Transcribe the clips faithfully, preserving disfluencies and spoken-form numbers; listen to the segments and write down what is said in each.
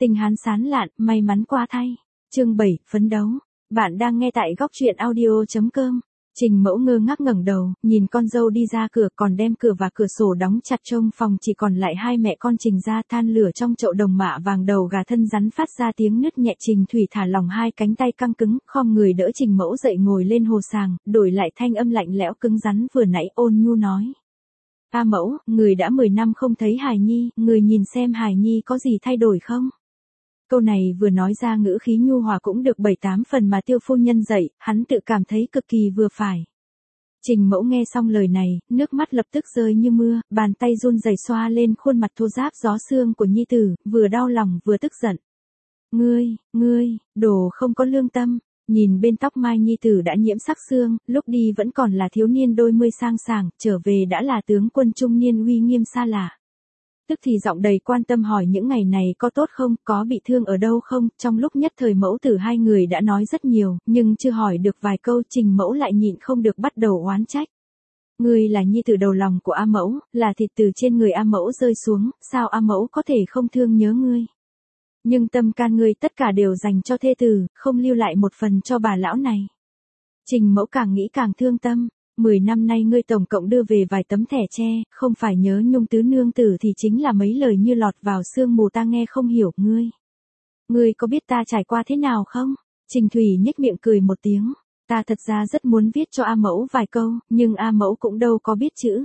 Tình hán sán lạn, may mắn qua thay. Chương bảy, phấn đấu. Bạn đang nghe tại góc truyện audio.com. Trình Mẫu ngơ ngác ngẩng đầu, nhìn con dâu đi ra cửa, còn đem cửa và cửa sổ đóng chặt, trong phòng chỉ còn lại hai mẹ con Trình gia. Than lửa trong chậu đồng mạ vàng, đầu gà thân rắn phát ra tiếng nứt nhẹ. Trình Thủy thả lỏng hai cánh tay căng cứng, khom người đỡ Trình Mẫu dậy ngồi lên hồ sàng, đổi lại thanh âm lạnh lẽo cứng rắn vừa nãy, ôn nhu nói: "A Mẫu, người đã mười năm không thấy Hải Nhi, người nhìn xem Hải Nhi có gì thay đổi không?" Câu này vừa nói ra ngữ khí nhu hòa cũng được bảy tám phần mà Tiêu phu nhân dạy, hắn tự cảm thấy cực kỳ vừa phải. Trình Mẫu nghe xong lời này, nước mắt lập tức rơi như mưa, bàn tay run rẩy xoa lên khuôn mặt thô ráp gió xương của nhi tử, vừa đau lòng vừa tức giận. "Ngươi, ngươi, đồ không có lương tâm." Nhìn bên tóc mai nhi tử đã nhiễm sắc xương, lúc đi vẫn còn là thiếu niên đôi mươi sang sảng, trở về đã là tướng quân trung niên uy nghiêm xa lạ. Tức thì giọng đầy quan tâm hỏi những ngày này có tốt không, có bị thương ở đâu không. Trong lúc nhất thời mẫu tử hai người đã nói rất nhiều, nhưng chưa hỏi được vài câu, Trình Mẫu lại nhịn không được bắt đầu oán trách. "Ngươi là nhi tử đầu lòng của A Mẫu, là thịt từ trên người A Mẫu rơi xuống, sao A Mẫu có thể không thương nhớ ngươi? Nhưng tâm can ngươi tất cả đều dành cho thê tử, không lưu lại một phần cho bà lão này." Trình Mẫu càng nghĩ càng thương tâm. Mười năm nay ngươi tổng cộng đưa về vài tấm thẻ tre, không phải nhớ nhung tứ nương tử thì chính là mấy lời như lọt vào sương mù, ta nghe không hiểu ngươi. Ngươi có biết ta trải qua thế nào không? Trình Thủy nhếch miệng cười một tiếng. Ta thật ra rất muốn viết cho A Mẫu vài câu, nhưng A Mẫu cũng đâu có biết chữ.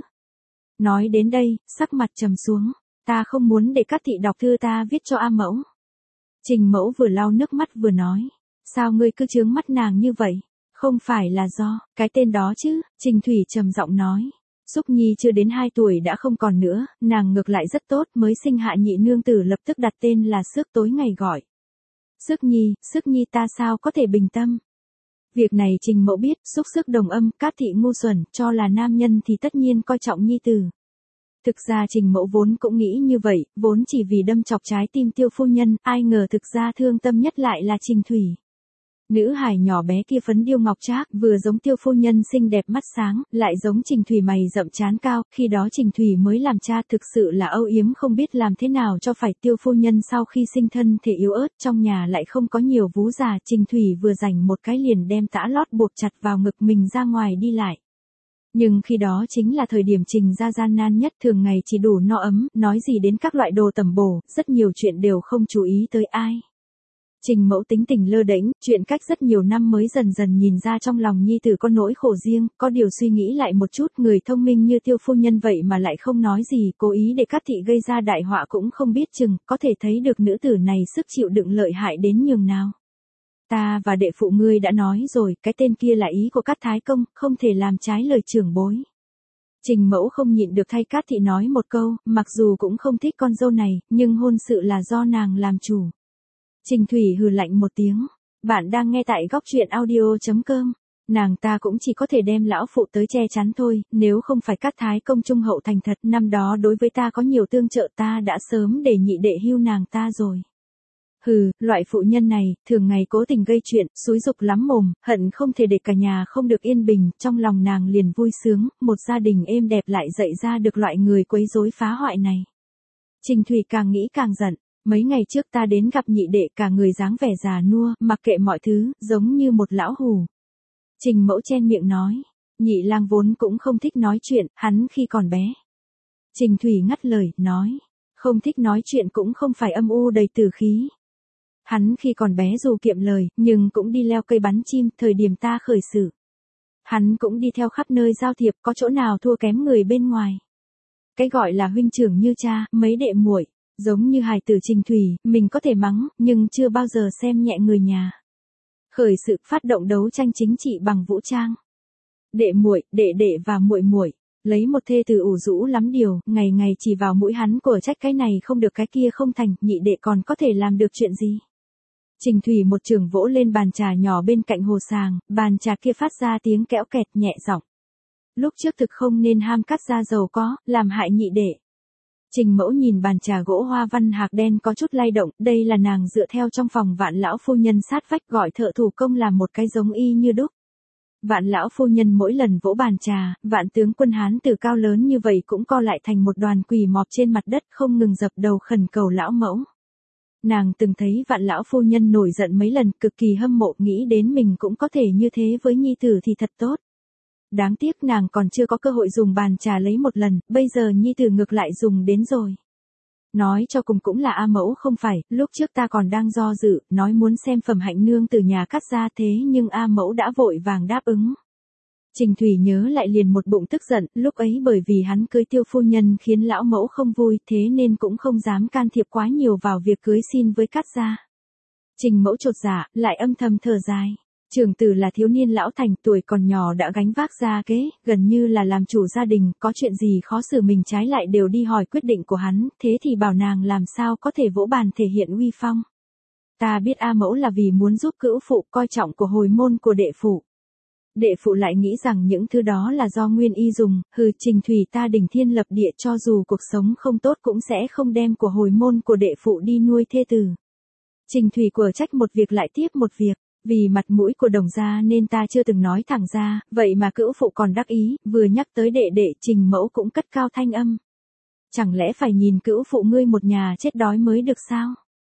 Nói đến đây, sắc mặt trầm xuống. Ta không muốn để các thị đọc thư ta viết cho A Mẫu. Trình Mẫu vừa lau nước mắt vừa nói. Sao ngươi cứ chướng mắt nàng như vậy? Không phải là do cái tên đó chứ, Trình Thủy trầm giọng nói. Xúc Nhi chưa đến hai tuổi đã không còn nữa, nàng ngược lại rất tốt, mới sinh hạ nhị nương tử lập tức đặt tên là Sức, tối ngày gọi. Sức Nhi, Sức Nhi ta sao có thể bình tâm. Việc này Trình Mẫu biết, xúc sức đồng âm, Cát thị ngu xuẩn, cho là nam nhân thì tất nhiên coi trọng nhi tử. Thực ra Trình Mẫu vốn cũng nghĩ như vậy, vốn chỉ vì đâm chọc trái tim Tiêu phu nhân, ai ngờ thực ra thương tâm nhất lại là Trình Thủy. Nữ hài nhỏ bé kia phấn điêu ngọc trác, vừa giống Tiêu phu nhân xinh đẹp mắt sáng, lại giống Trình Thủy mày rậm trán cao, khi đó Trình Thủy mới làm cha thực sự là âu yếm không biết làm thế nào cho phải. Tiêu phu nhân sau khi sinh thân thể yếu ớt, trong nhà lại không có nhiều vú già, Trình Thủy vừa rảnh một cái liền đem tã lót buộc chặt vào ngực mình ra ngoài đi lại. Nhưng khi đó chính là thời điểm Trình gia gian nan nhất, thường ngày chỉ đủ no ấm, nói gì đến các loại đồ tẩm bổ, rất nhiều chuyện đều không chú ý tới ai. Trình Mẫu tính tình lơ đễnh, chuyện cách rất nhiều năm mới dần dần nhìn ra trong lòng nhi tử có nỗi khổ riêng, có điều suy nghĩ lại một chút, người thông minh như Tiêu phu nhân vậy mà lại không nói gì, cố ý để Cát thị gây ra đại họa cũng không biết chừng, có thể thấy được nữ tử này sức chịu đựng lợi hại đến nhường nào. Ta và đệ phụ ngươi đã nói rồi, cái tên kia là ý của Cát Thái Công, không thể làm trái lời trưởng bối. Trình Mẫu không nhịn được thay Cát thị nói một câu, mặc dù cũng không thích con dâu này, nhưng hôn sự là do nàng làm chủ. Trình Thủy hừ lạnh một tiếng. Bạn đang nghe tại góc truyện audio.com. Nàng ta cũng chỉ có thể đem lão phụ tới che chắn thôi, nếu không phải Cát Thái Công trung hậu thành thật, năm đó đối với ta có nhiều tương trợ, ta đã sớm để nhị đệ hưu nàng ta rồi. Hừ, loại phụ nhân này, thường ngày cố tình gây chuyện, xúi dục lắm mồm, hận không thể để cả nhà không được yên bình, trong lòng nàng liền vui sướng, một gia đình êm đẹp lại dạy ra được loại người quấy rối phá hoại này. Trình Thủy càng nghĩ càng giận. Mấy ngày trước ta đến gặp nhị đệ, cả người dáng vẻ già nua, mặc kệ mọi thứ, giống như một lão hù. Trình Mẫu chen miệng nói. Nhị lang vốn cũng không thích nói chuyện, hắn khi còn bé. Trình Thủy ngắt lời, nói. Không thích nói chuyện cũng không phải âm u đầy tử khí. Hắn khi còn bé dù kiệm lời, nhưng cũng đi leo cây bắn chim, thời điểm ta khởi sự. Hắn cũng đi theo khắp nơi giao thiệp, có chỗ nào thua kém người bên ngoài. Cái gọi là huynh trưởng như cha, mấy đệ muội. Giống như hài tử Trình Thủy, mình có thể mắng, nhưng chưa bao giờ xem nhẹ người nhà. Khởi sự phát động đấu tranh chính trị bằng vũ trang. Đệ muội, đệ đệ và muội muội, lấy một thê tử ủ rũ lắm điều, ngày ngày chỉ vào mũi hắn của trách cái này không được cái kia không thành, nhị đệ còn có thể làm được chuyện gì. Trình Thủy một trường vỗ lên bàn trà nhỏ bên cạnh hồ sàng, bàn trà kia phát ra tiếng kẽo kẹt nhẹ giọng. Lúc trước thực không nên ham cắt ra giàu có, làm hại nhị đệ. Trình Mẫu nhìn bàn trà gỗ hoa văn hạc đen có chút lay động, đây là nàng dựa theo trong phòng Vạn lão phu nhân sát vách gọi thợ thủ công làm một cái giống y như đúc. Vạn lão phu nhân mỗi lần vỗ bàn trà, Vạn tướng quân Hán từ cao lớn như vậy cũng co lại thành một đoàn quỳ mọp trên mặt đất, không ngừng dập đầu khẩn cầu lão mẫu. Nàng từng thấy Vạn lão phu nhân nổi giận mấy lần, cực kỳ hâm mộ, nghĩ đến mình cũng có thể như thế với nhi tử thì thật tốt. Đáng tiếc nàng còn chưa có cơ hội dùng bàn trà lấy một lần, bây giờ nhi tử ngược lại dùng đến rồi. Nói cho cùng cũng là A mẫu không phải, lúc trước ta còn đang do dự, nói muốn xem Phẩm Hạnh nương từ nhà cắt ra, thế nhưng A mẫu đã vội vàng đáp ứng. Trình Thủy nhớ lại liền một bụng tức giận, lúc ấy bởi vì hắn cưới Tiêu phu nhân khiến lão mẫu không vui, thế nên cũng không dám can thiệp quá nhiều vào việc cưới xin với cắt gia. Trình mẫu chột dạ, lại âm thầm thở dài. Trưởng tử là thiếu niên lão thành, tuổi còn nhỏ đã gánh vác gia kế, gần như là làm chủ gia đình, có chuyện gì khó xử mình trái lại đều đi hỏi quyết định của hắn, thế thì bảo nàng làm sao có thể vỗ bàn thể hiện uy phong. Ta biết A mẫu là vì muốn giúp cữu phụ, coi trọng của hồi môn của đệ phụ. Đệ phụ lại nghĩ rằng những thứ đó là do Nguyên Y dùng, hừ, Trình Thủy ta đỉnh thiên lập địa, cho dù cuộc sống không tốt cũng sẽ không đem của hồi môn của đệ phụ đi nuôi thê tử. Trình Thủy của trách một việc lại tiếp một việc, vì mặt mũi của Đồng gia nên ta chưa từng nói thẳng ra, vậy mà cữu phụ còn đắc ý, vừa nhắc tới đệ đệ Trình mẫu cũng cất cao thanh âm. Chẳng lẽ phải nhìn cữu phụ ngươi một nhà chết đói mới được sao?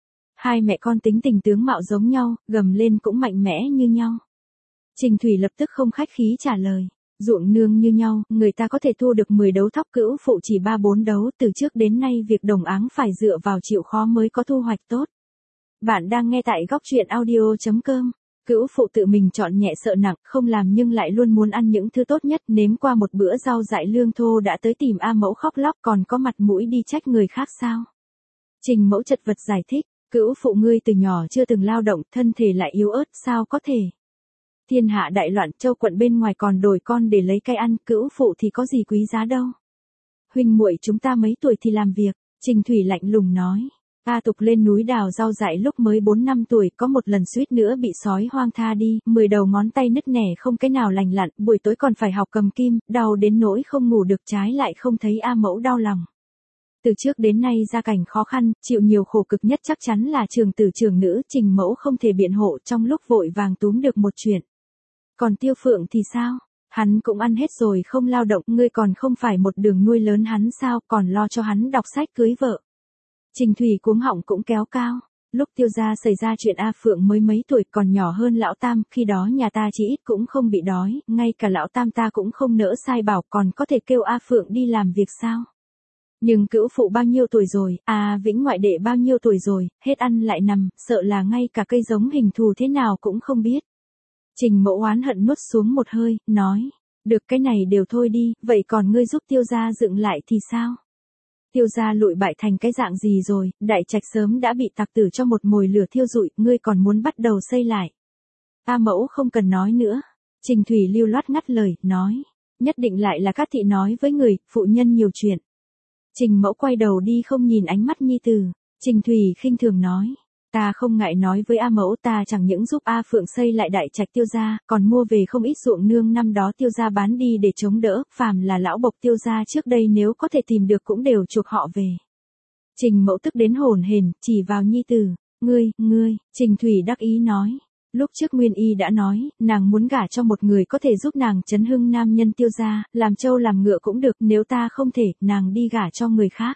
Hai mẹ con tính tình tướng mạo giống nhau, gầm lên cũng mạnh mẽ như nhau. Trình Thủy lập tức không khách khí trả lời, ruộng nương như nhau, người ta có thể thu được mười đấu thóc, cữu phụ chỉ ba bốn đấu, từ trước đến nay việc đồng áng phải dựa vào chịu khó mới có thu hoạch tốt. Bạn đang nghe tại góc truyện audio chấm com. Cữu phụ tự mình chọn nhẹ sợ nặng, không làm nhưng lại luôn muốn ăn những thứ tốt nhất, nếm qua một bữa rau dại lương thô đã tới tìm A mẫu khóc lóc, còn có mặt mũi đi trách người khác sao? Trình mẫu chật vật giải thích, cữu phụ ngươi từ nhỏ chưa từng lao động, thân thể lại yếu ớt, sao có thể? Thiên hạ đại loạn, châu quận bên ngoài còn đổi con để lấy cây ăn, cữu phụ thì có gì quý giá đâu. Huynh muội chúng ta mấy tuổi thì làm việc, Trình Thủy lạnh lùng nói. A Tục lên núi đào rau dại lúc mới bốn năm tuổi, có một lần suýt nữa bị sói hoang tha đi, mười đầu ngón tay nứt nẻ không cái nào lành lặn, buổi tối còn phải học cầm kim, đau đến nỗi không ngủ được, trái lại không thấy A mẫu đau lòng. Từ trước đến nay gia cảnh khó khăn, chịu nhiều khổ cực nhất chắc chắn là trường tử trường nữ, Trình mẫu không thể biện hộ trong lúc vội vàng túm được một chuyện. Còn Tiêu Phượng thì sao? Hắn cũng ăn hết rồi không lao động, ngươi còn không phải một đường nuôi lớn hắn sao, còn lo cho hắn đọc sách cưới vợ. Trình Thủy cuống họng cũng kéo cao. Lúc Tiêu gia xảy ra chuyện A Phượng mới mấy tuổi, còn nhỏ hơn lão Tam, khi đó nhà ta chỉ ít cũng không bị đói, ngay cả lão Tam ta cũng không nỡ sai bảo, còn có thể kêu A Phượng đi làm việc sao? Nhưng cữu phụ bao nhiêu tuổi rồi, à Vĩnh ngoại đệ bao nhiêu tuổi rồi, hết ăn lại nằm, sợ là ngay cả cây giống hình thù thế nào cũng không biết. Trình mẫu oán hận nuốt xuống một hơi, nói, được cái này đều thôi đi, vậy còn ngươi giúp Tiêu gia dựng lại thì sao? Tiêu gia lụi bại thành cái dạng gì rồi, đại trạch sớm đã bị tặc tử cho một mồi lửa thiêu rụi, ngươi còn muốn bắt đầu xây lại. A mẫu không cần nói nữa. Trình Thủy lưu loát ngắt lời, nói, nhất định lại là Cát thị nói với người, phụ nhân nhiều chuyện. Trình mẫu quay đầu đi không nhìn ánh mắt nhi tử. Trình Thủy khinh thường nói, ta không ngại nói với A mẫu, ta chẳng những giúp A Phượng xây lại đại trạch Tiêu gia, còn mua về không ít ruộng nương năm đó Tiêu gia bán đi để chống đỡ, phàm là lão bộc Tiêu gia trước đây nếu có thể tìm được cũng đều chuộc họ về. Trình mẫu tức đến hồn hển, chỉ vào nhi tử, ngươi, ngươi, Trình Thủy đắc ý nói. Lúc trước Nguyên Y đã nói, nàng muốn gả cho một người có thể giúp nàng chấn hưng nam nhân Tiêu gia, làm trâu làm ngựa cũng được, nếu ta không thể, nàng đi gả cho người khác.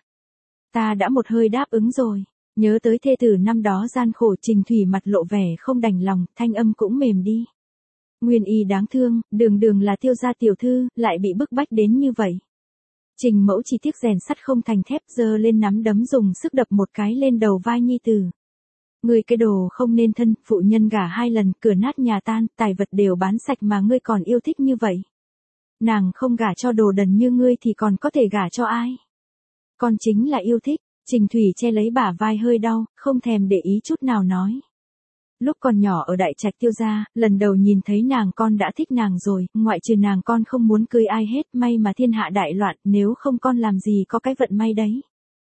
Ta đã một hơi đáp ứng rồi. Nhớ tới thê tử năm đó gian khổ, Trình Thủy mặt lộ vẻ không đành lòng, thanh âm cũng mềm đi. Nguyên Y đáng thương, đường đường là Tiêu gia tiểu thư, lại bị bức bách đến như vậy. Trình mẫu chỉ tiếc rèn sắt không thành thép, giơ lên nắm đấm dùng sức đập một cái lên đầu vai nhi tử. Ngươi cái đồ không nên thân, phụ nhân gả hai lần, cửa nát nhà tan, tài vật đều bán sạch mà ngươi còn yêu thích như vậy. Nàng không gả cho đồ đần như ngươi thì còn có thể gả cho ai? Con chính là yêu thích. Trình Thủy che lấy bả vai hơi đau, không thèm để ý chút nào nói. Lúc còn nhỏ ở đại trạch Tiêu gia, lần đầu nhìn thấy nàng con đã thích nàng rồi, ngoại trừ nàng con không muốn cưới ai hết, may mà thiên hạ đại loạn, nếu không con làm gì có cái vận may đấy.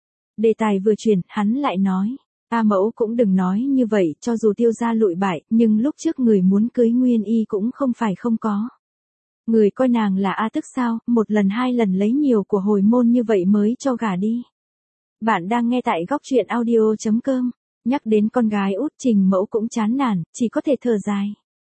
Đề tài vừa chuyển, hắn lại nói, A mẫu cũng đừng nói như vậy, cho dù Tiêu gia lụi bại, nhưng lúc trước người muốn cưới Nguyên Y cũng không phải không có. Người coi nàng là A tức sao, một lần hai lần lấy nhiều của hồi môn như vậy mới cho gả đi. Bạn đang nghe tại góc truyện audio chấm com. Nhắc đến con gái út, Trình mẫu cũng chán nản, chỉ có thể thở dài.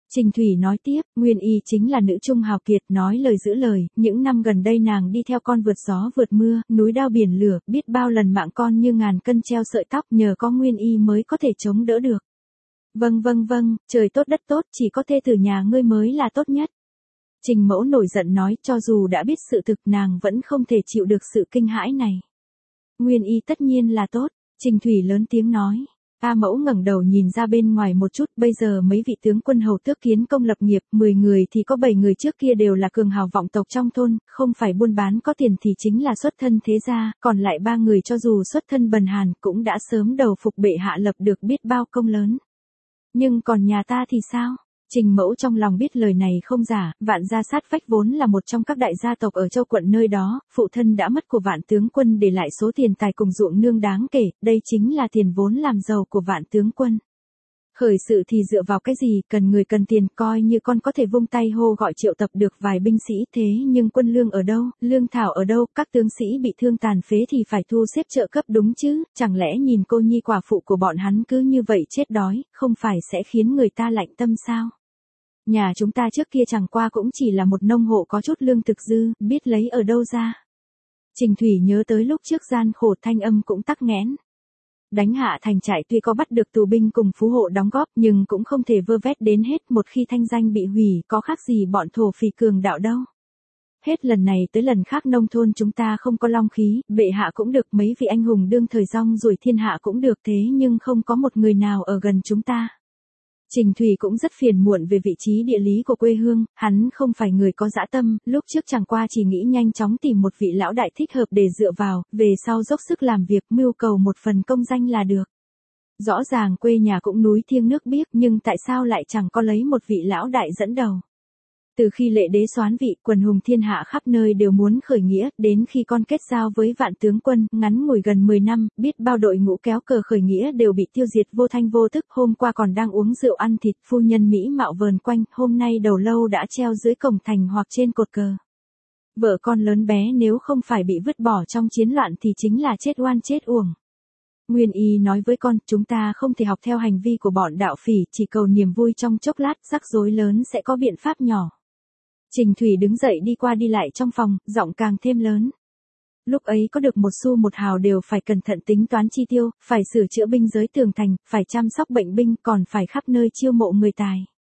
Trình Thủy nói tiếp, Nguyên Y chính là nữ trung hào kiệt, nói lời giữ lời, những năm gần đây nàng đi theo con vượt gió vượt mưa, núi đao biển lửa, biết bao lần mạng con như ngàn cân treo sợi tóc, nhờ có Nguyên Y mới có thể chống đỡ được. Vâng vâng vâng, trời tốt đất tốt, chỉ có thê tử nhà ngươi mới là tốt nhất. Trình Mẫu nổi giận nói, cho dù đã biết sự thực nàng vẫn không thể chịu được sự kinh hãi này. Nguyên Y tất nhiên là tốt, Trình Thủy lớn tiếng nói. A Mẫu ngẩng đầu nhìn ra bên ngoài một chút, bây giờ mấy vị tướng quân hầu tước kiến công lập nghiệp, mười người thì có bảy người trước kia đều là cường hào vọng tộc trong thôn, không phải buôn bán có tiền thì chính là xuất thân thế gia, còn lại ba người cho dù xuất thân bần hàn cũng đã sớm đầu phục bệ hạ lập được biết bao công lớn. Nhưng còn nhà ta thì sao? Trình Mẫu trong lòng biết lời này không giả, Vạn gia sát vách vốn là một trong các đại gia tộc ở châu quận nơi đó, phụ thân đã mất của Vạn tướng quân để lại số tiền tài cùng ruộng nương đáng kể, đây chính là tiền vốn làm giàu của Vạn tướng quân. Khởi sự thì dựa vào cái gì, cần người cần tiền, coi như con có thể vung tay hô gọi triệu tập được vài binh sĩ, thế nhưng quân lương ở đâu, lương thảo ở đâu, các tướng sĩ bị thương tàn phế thì phải thu xếp trợ cấp đúng chứ, chẳng lẽ nhìn cô nhi quả phụ của bọn hắn cứ như vậy chết đói, không phải sẽ khiến người ta lạnh tâm sao? Nhà chúng ta trước kia chẳng qua cũng chỉ là một nông hộ có chút lương thực dư, biết lấy ở đâu ra. Trình Thủy nhớ tới lúc trước gian khổ, thanh âm cũng tắc nghẽn. Đánh hạ thành trại tuy có bắt được tù binh cùng phú hộ đóng góp nhưng cũng không thể vơ vét đến hết, một khi thanh danh bị hủy có khác gì bọn thổ phỉ cường đạo đâu. Hết lần này tới lần khác nông thôn chúng ta không có long khí, bệ hạ cũng được, mấy vị anh hùng đương thời rong ruổi thiên hạ cũng được, thế nhưng không có một người nào ở gần chúng ta. Trình Thủy cũng rất phiền muộn về vị trí địa lý của quê hương, hắn không phải người có dã tâm, lúc trước chẳng qua chỉ nghĩ nhanh chóng tìm một vị lão đại thích hợp để dựa vào, về sau dốc sức làm việc mưu cầu một phần công danh là được. Rõ ràng quê nhà cũng núi thiêng nước biếc nhưng tại sao lại chẳng có lấy một vị lão đại dẫn đầu. Từ khi lệ đế soán vị, quần hùng thiên hạ khắp nơi đều muốn khởi nghĩa, đến khi con kết giao với Vạn tướng quân, ngắn ngủi gần mười năm, biết bao đội ngũ kéo cờ khởi nghĩa đều bị tiêu diệt vô thanh vô tức, hôm qua còn đang uống rượu ăn thịt, phu nhân Mỹ mạo vờn quanh, hôm nay đầu lâu đã treo dưới cổng thành hoặc trên cột cờ. Vợ con lớn bé nếu không phải bị vứt bỏ trong chiến loạn thì chính là chết oan chết uổng. Nguyên Y nói với con, chúng ta không thể học theo hành vi của bọn đạo phỉ, chỉ cầu niềm vui trong chốc lát, rắc rối lớn sẽ có biện pháp nhỏ. Trình Thủy đứng dậy đi qua đi lại trong phòng, giọng càng thêm lớn. Lúc ấy có được một xu một hào đều phải cẩn thận tính toán chi tiêu, phải sửa chữa binh giới tường thành, phải chăm sóc bệnh binh, còn phải khắp nơi chiêu mộ người tài.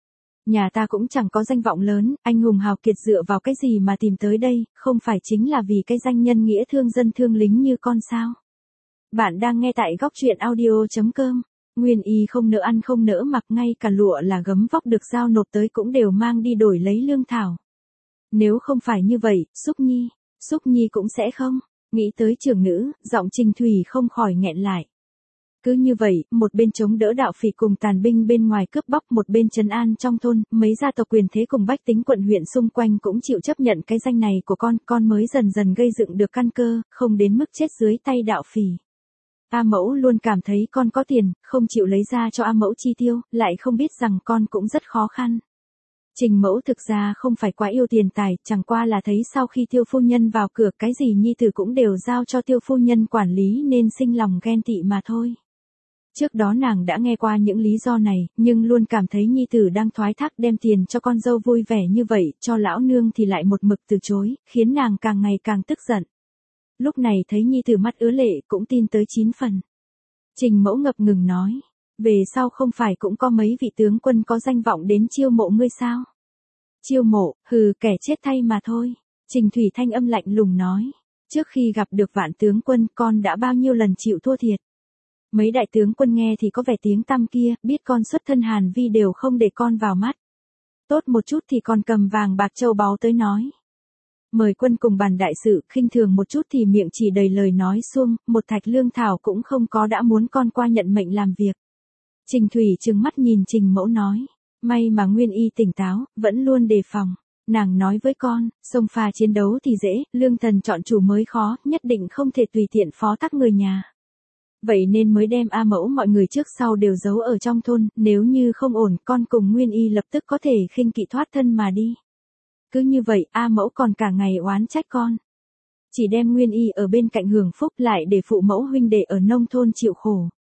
Nhà ta cũng chẳng có danh vọng lớn, anh hùng hào kiệt dựa vào cái gì mà tìm tới đây, không phải chính là vì cái danh nhân nghĩa thương dân thương lính như con sao? Bạn đang nghe tại góc truyện audio chấm com. Nguyên Y không nỡ ăn không nỡ mặc, ngay cả lụa là gấm vóc được giao nộp tới cũng đều mang đi đổi lấy lương thảo. Nếu không phải như vậy, Xúc Nhi, Xúc Nhi cũng sẽ không. Nghĩ tới trưởng nữ, giọng Trình Thủy không khỏi nghẹn lại. Cứ như vậy, một bên chống đỡ đạo phỉ cùng tàn binh bên ngoài cướp bóc, một bên trấn an trong thôn, mấy gia tộc quyền thế cùng bách tính quận huyện xung quanh cũng chịu chấp nhận cái danh này của con, con mới dần dần gây dựng được căn cơ, không đến mức chết dưới tay đạo phỉ. A Mẫu luôn cảm thấy con có tiền, không chịu lấy ra cho A Mẫu chi tiêu, lại không biết rằng con cũng rất khó khăn. Trình Mẫu thực ra không phải quá yêu tiền tài, chẳng qua là thấy sau khi Tiêu phu nhân vào cửa cái gì nhi tử cũng đều giao cho Tiêu phu nhân quản lý nên sinh lòng ghen tị mà thôi. Trước đó nàng đã nghe qua những lý do này, nhưng luôn cảm thấy nhi tử đang thoái thác đem tiền cho con dâu vui vẻ như vậy, cho lão nương thì lại một mực từ chối, khiến nàng càng ngày càng tức giận. Lúc này thấy nhi tử mắt ứa lệ cũng tin tới chín phần. Trình Mẫu ngập ngừng nói, về sau không phải cũng có mấy vị tướng quân có danh vọng đến chiêu mộ ngươi sao? Chiêu mộ, hừ, kẻ chết thay mà thôi. Trình Thủy thanh âm lạnh lùng nói, trước khi gặp được Vạn tướng quân con đã bao nhiêu lần chịu thua thiệt. Mấy đại tướng quân nghe thì có vẻ tiếng tăm kia, biết con xuất thân Hàn Vi đều không để con vào mắt. Tốt một chút thì còn cầm vàng bạc châu báu tới nói. Mời quân cùng bàn đại sự, khinh thường một chút thì miệng chỉ đầy lời nói suông, một thạch lương thảo cũng không có đã muốn con qua nhận mệnh làm việc. Trình Thủy trừng mắt nhìn Trình Mẫu nói, may mà Nguyên Y tỉnh táo, vẫn luôn đề phòng. Nàng nói với con, xông pha chiến đấu thì dễ, lương thần chọn chủ mới khó, nhất định không thể tùy tiện phó thác người nhà. Vậy nên mới đem A Mẫu mọi người trước sau đều giấu ở trong thôn, nếu như không ổn, con cùng Nguyên Y lập tức có thể khinh kỵ thoát thân mà đi. Cứ như vậy, A Mẫu còn cả ngày oán trách con. Chỉ đem Nguyên Y ở bên cạnh hưởng phúc lại để phụ mẫu huynh đệ ở nông thôn chịu khổ.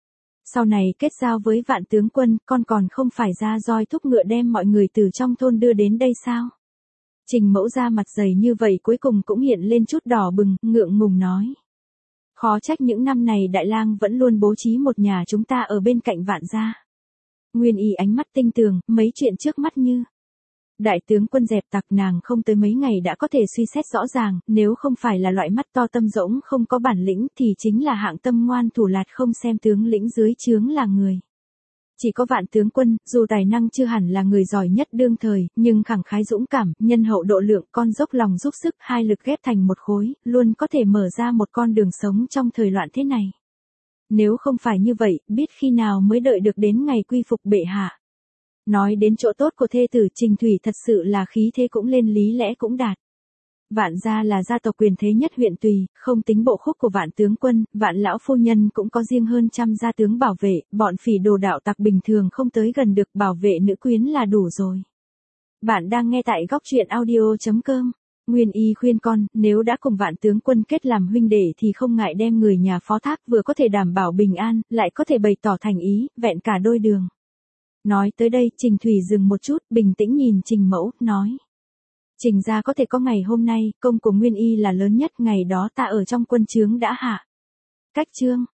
Sau này kết giao với Vạn tướng quân, con còn không phải ra roi thúc ngựa đem mọi người từ trong thôn đưa đến đây sao? Trình Mẫu ra mặt dày như vậy cuối cùng cũng hiện lên chút đỏ bừng, ngượng ngùng nói. Khó trách những năm này Đại Lang vẫn luôn bố trí một nhà chúng ta ở bên cạnh Vạn gia. Nguyên Y ánh mắt tinh tường, mấy chuyện trước mắt như. Đại tướng quân dẹp tặc nàng không tới mấy ngày đã có thể suy xét rõ ràng, nếu không phải là loại mắt to tâm rỗng không có bản lĩnh thì chính là hạng tâm ngoan thủ lạt không xem tướng lĩnh dưới trướng là người. Chỉ có Vạn tướng quân, dù tài năng chưa hẳn là người giỏi nhất đương thời, nhưng khẳng khái dũng cảm, nhân hậu độ lượng, con dốc lòng giúp sức, hai lực ghép thành một khối, luôn có thể mở ra một con đường sống trong thời loạn thế này. Nếu không phải như vậy, biết khi nào mới đợi được đến ngày quy phục bệ hạ. Nói đến chỗ tốt của thê tử Trình Thủy thật sự là khí thế cũng lên lý lẽ cũng đạt. Vạn gia là gia tộc quyền thế nhất huyện Tùy, không tính bộ khúc của Vạn tướng quân, Vạn lão phu nhân cũng có riêng hơn trăm gia tướng bảo vệ, bọn phỉ đồ đạo tặc bình thường không tới gần được, bảo vệ nữ quyến là đủ rồi. Bạn đang nghe tại góc truyện audio chấm com. Nguyên Y khuyên con, nếu đã cùng Vạn tướng quân kết làm huynh đệ thì không ngại đem người nhà phó thác, vừa có thể đảm bảo bình an, lại có thể bày tỏ thành ý, vẹn cả đôi đường. Nói tới đây, Trình Thủy dừng một chút, bình tĩnh nhìn Trình Mẫu, nói. Trình gia có thể có ngày hôm nay, công của Nguyên Y là lớn nhất, ngày đó ta ở trong quân trướng đã hạ. Cách chương.